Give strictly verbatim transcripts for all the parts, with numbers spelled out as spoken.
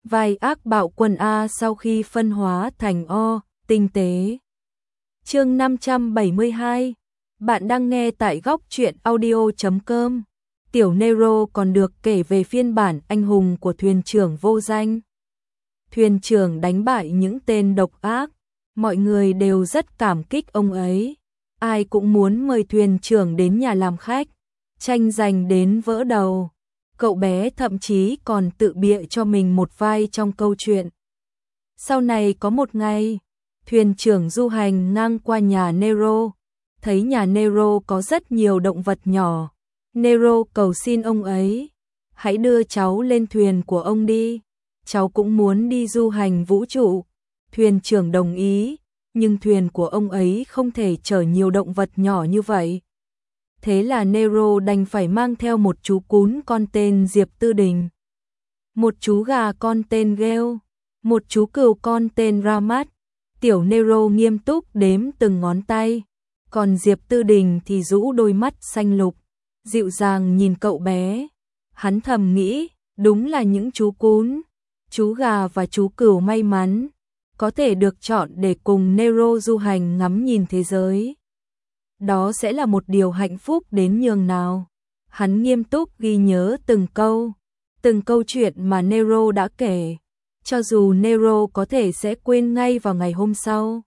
Vai ác bạo quần A sau khi phân hóa thành O, tinh tế. Chương năm trăm bảy mươi hai. Bạn đang nghe tại góc truyện audio chấm com. Tiểu Nero còn được kể về phiên bản anh hùng của thuyền trưởng vô danh. Thuyền trưởng đánh bại những tên độc ác, mọi người đều rất cảm kích ông ấy. Ai cũng muốn mời thuyền trưởng đến nhà làm khách, tranh giành đến vỡ đầu. Cậu bé thậm chí còn tự bịa cho mình một vai trong câu chuyện. Sau này có một ngày, thuyền trưởng du hành ngang qua nhà Nero, thấy nhà Nero có rất nhiều động vật nhỏ. Nero cầu xin ông ấy, hãy đưa cháu lên thuyền của ông đi, cháu cũng muốn đi du hành vũ trụ. Thuyền trưởng đồng ý, nhưng thuyền của ông ấy không thể chở nhiều động vật nhỏ như vậy. Thế là Nero đành phải mang theo một chú cún con tên Diệp Tư Đình, một chú gà con tên Gale, một chú cừu con tên Ramat. Tiểu Nero nghiêm túc đếm từng ngón tay, còn Diệp Tư Đình thì rũ đôi mắt xanh lục, dịu dàng nhìn cậu bé. Hắn thầm nghĩ, đúng là những chú cún, chú gà và chú cừu may mắn, có thể được chọn để cùng Nero du hành ngắm nhìn thế giới. Đó sẽ là một điều hạnh phúc đến nhường nào. Hắn nghiêm túc ghi nhớ từng câu, từng câu chuyện mà Nero đã kể, cho dù Nero có thể sẽ quên ngay vào ngày hôm sau.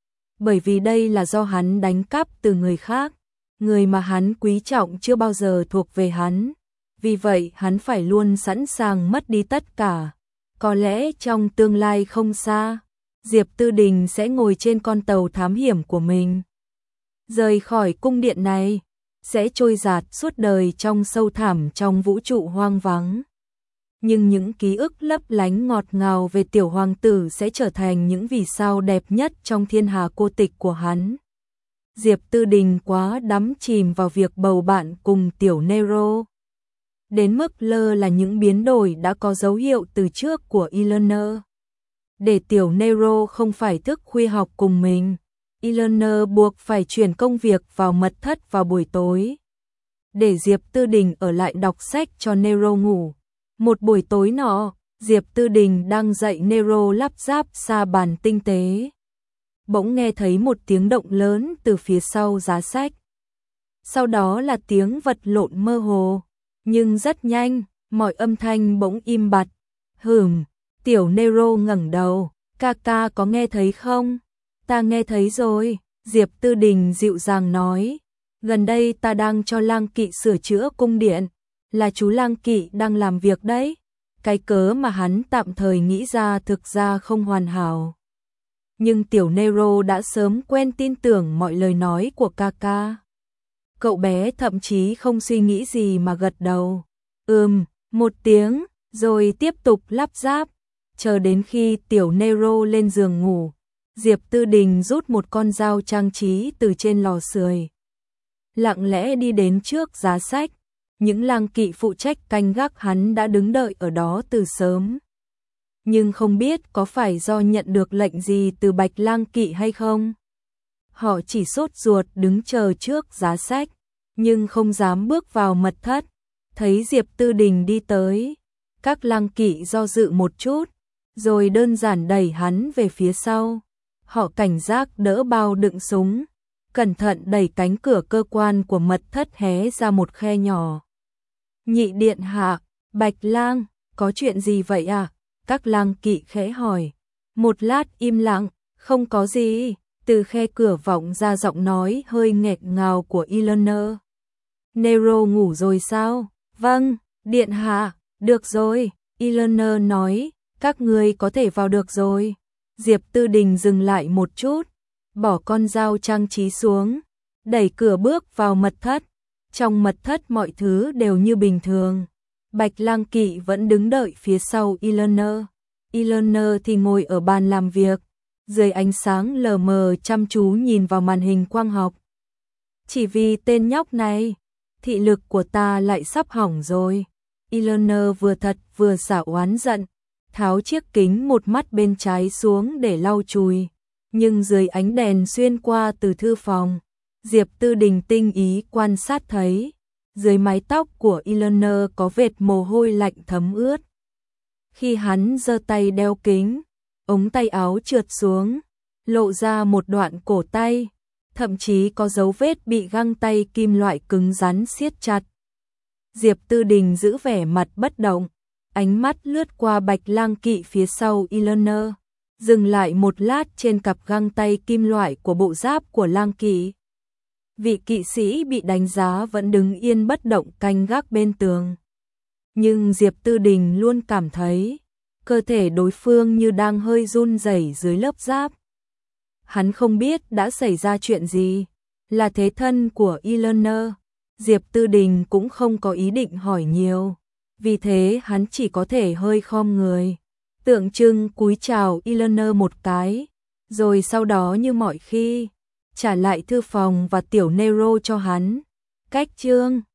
Bởi vì đây là do hắn đánh cắp từ người khác, người mà hắn quý trọng chưa bao giờ thuộc về hắn. Vì vậy hắn phải luôn sẵn sàng mất đi tất cả. Có lẽ trong tương lai không xa, Diệp Tư Đình sẽ ngồi trên con tàu thám hiểm của mình, rời khỏi cung điện này, sẽ trôi dạt suốt đời trong sâu thẳm trong vũ trụ hoang vắng. Nhưng những ký ức lấp lánh ngọt ngào về tiểu hoàng tử sẽ trở thành những vì sao đẹp nhất trong thiên hà cô tịch của hắn. Diệp Tư Đình quá đắm chìm vào việc bầu bạn cùng tiểu Nero, đến mức lơ là những biến đổi đã có dấu hiệu từ trước của Eleanor. Để tiểu Nero không phải thức khuya học cùng mình, Eleanor buộc phải chuyển công việc vào mật thất vào buổi tối, để Diệp Tư Đình ở lại đọc sách cho Nero ngủ. Một buổi tối nọ, Diệp Tư Đình đang dạy Nero lắp ráp sa bàn tinh tế, bỗng nghe thấy một tiếng động lớn từ phía sau giá sách. Sau đó là tiếng vật lộn mơ hồ, nhưng rất nhanh, mọi âm thanh bỗng im bặt. Hừm, tiểu Nero ngẩng đầu, ca ca có nghe thấy không? Ta nghe thấy rồi, Diệp Tư Đình dịu dàng nói. Gần đây ta đang cho Lang Kỵ sửa chữa cung điện, là chú Lang Kỵ đang làm việc đấy. Cái cớ mà hắn tạm thời nghĩ ra thực ra không hoàn hảo. Nhưng tiểu Nero đã sớm quen tin tưởng mọi lời nói của ca ca. Cậu bé thậm chí không suy nghĩ gì mà gật đầu. Ừm, một tiếng, rồi tiếp tục lắp ráp. Chờ đến khi tiểu Nero lên giường ngủ, Diệp Tư Đình rút một con dao trang trí từ trên lò sưởi, lặng lẽ đi đến trước giá sách. Những lang kỵ phụ trách canh gác hắn đã đứng đợi ở đó từ sớm. Nhưng không biết có phải do nhận được lệnh gì từ Bạch Lang Kỵ hay không, họ chỉ sốt ruột đứng chờ trước giá sách, nhưng không dám bước vào mật thất. Thấy Diệp Tư Đình đi tới, các lang kỵ do dự một chút, rồi đơn giản đẩy hắn về phía sau. Họ cảnh giác đỡ bao đựng súng, cẩn thận đẩy cánh cửa cơ quan của mật thất hé ra một khe nhỏ. Nhị điện hạ, Bạch Lang, có chuyện gì vậy à? Các lang kỵ khẽ hỏi. Một lát im lặng, không có gì. Từ khe cửa vọng ra giọng nói hơi nghẹt ngào của Eleanor. Nero ngủ rồi sao? Vâng, điện hạ, được rồi. Eleanor nói, các ngươi có thể vào được rồi. Diệp Tư Đình dừng lại một chút, bỏ con dao trang trí xuống, đẩy cửa bước vào mật thất. Trong mật thất mọi thứ đều như bình thường. Bạch Lang Kỵ vẫn đứng đợi phía sau Eleanor. Eleanor thì ngồi ở bàn làm việc, dưới ánh sáng lờ mờ chăm chú nhìn vào màn hình quang học. Chỉ vì tên nhóc này, thị lực của ta lại sắp hỏng rồi. Eleanor vừa thật vừa xả oán giận, tháo chiếc kính một mắt bên trái xuống để lau chùi. Nhưng dưới ánh đèn xuyên qua từ thư phòng, Diệp Tư Đình tinh ý quan sát thấy, dưới mái tóc của Eleanor có vệt mồ hôi lạnh thấm ướt. Khi hắn giơ tay đeo kính, ống tay áo trượt xuống, lộ ra một đoạn cổ tay, thậm chí có dấu vết bị găng tay kim loại cứng rắn siết chặt. Diệp Tư Đình giữ vẻ mặt bất động, ánh mắt lướt qua Bạch Lang Kỵ phía sau Eleanor, dừng lại một lát trên cặp găng tay kim loại của bộ giáp của Lang Kỵ. Vị kỵ sĩ bị đánh giá vẫn đứng yên bất động canh gác bên tường. Nhưng Diệp Tư Đình luôn cảm thấy cơ thể đối phương như đang hơi run rẩy dưới lớp giáp. Hắn không biết đã xảy ra chuyện gì, là thế thân của Eleanor. Diệp Tư Đình cũng không có ý định hỏi nhiều, vì thế hắn chỉ có thể hơi khom người, tượng trưng cúi chào Eleanor một cái, rồi sau đó như mọi khi, trả lại thư phòng và tiểu Nero cho hắn. Cách chương